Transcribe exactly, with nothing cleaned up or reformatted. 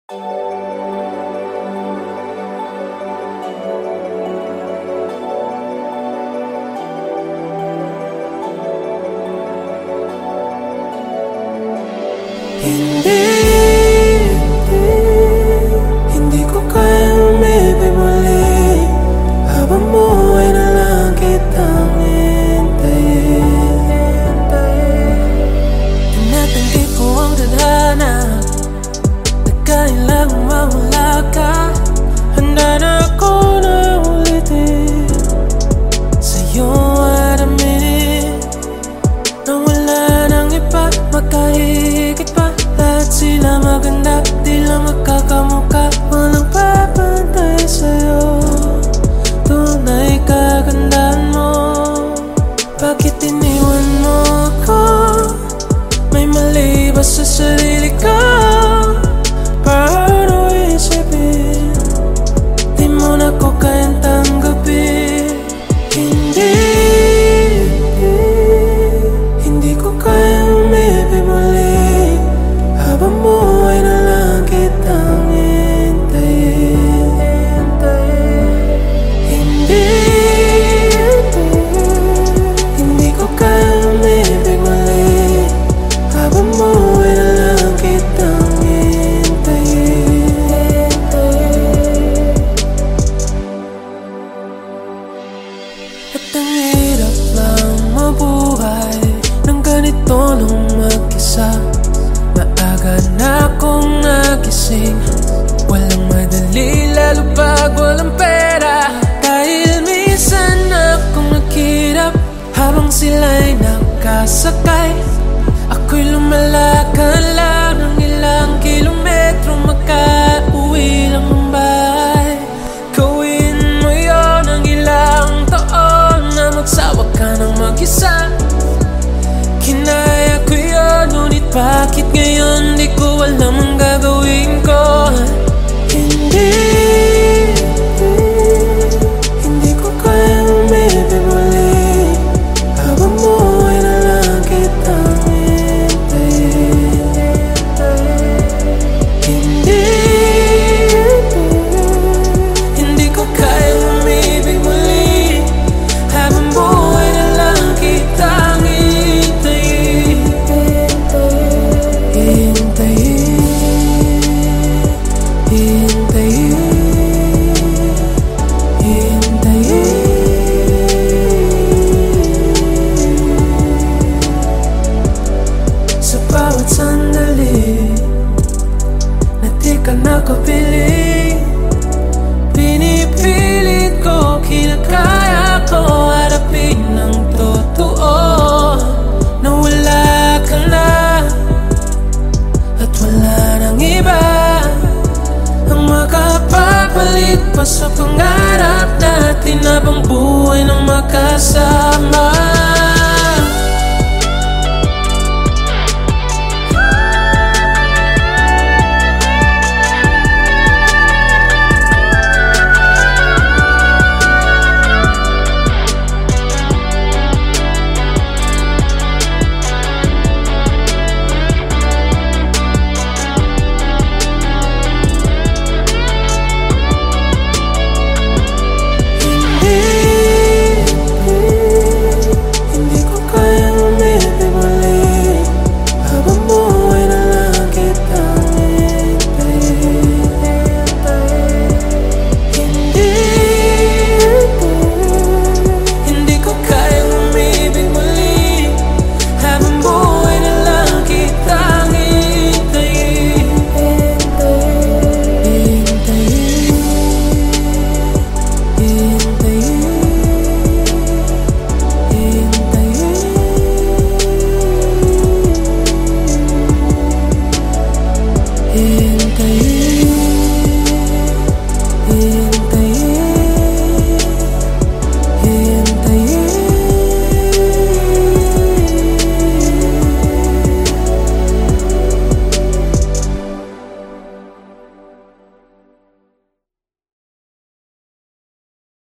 Hindi, hindi, hindi ko kayang umibig muli habang buhay na lang kitang hintayin. Tinatanggi ko ang tadhana, nagkain lang mawala ka. Handa na ako na ulitin sa'yo at aminin na wala nang iba makahigit pa. Lahat sila maganda, di lang magkakamuka. Walang papantay sa'yo, tunay kagandaan mo. Bakit iniwan mo ako? May mali ba sa sarili ko? Paano isipin? Di mo na ko kayang tanggapin. Hindi, hindi, hindi ko kayang umibig muli habang buhay na lang kitang hintayin. Hindi, hindi, hindi ko kayang umibig muli habang buhay na lang kitang hintayin. At ang hirap lang mabuhay ng ganito nung mag-isa. Maaga na akong nagising, walang madali lalo pag walang pera. Dahil minsan akong naghirap habang sila'y nakasakay. Ako'y lumalakad lang ng ilang kilometro, makauwi lang ng bahay. Gawin mo yun ng ilang taon na magsawa ka ng mag-isa. Kinaya ko yun, ngunit bakit ngayon di ko alam ang gagawin ko? Hindi, hindi, hindi ko kayang umibig muli habang buhay na lang kitang hintayin. Hindi, hindi, hindi ko kayang umibig muli habang buhay na lang kitang hintayin. Hintayin, hintayin, hintayin. Sa bawat sandali na di ka nakapiling, pinipilit ko, kinakaya ko harapin ng totoo na wala ka na at wala nang iba ang makapapalit pa sa pangarap natin habang buhay ng magkasama.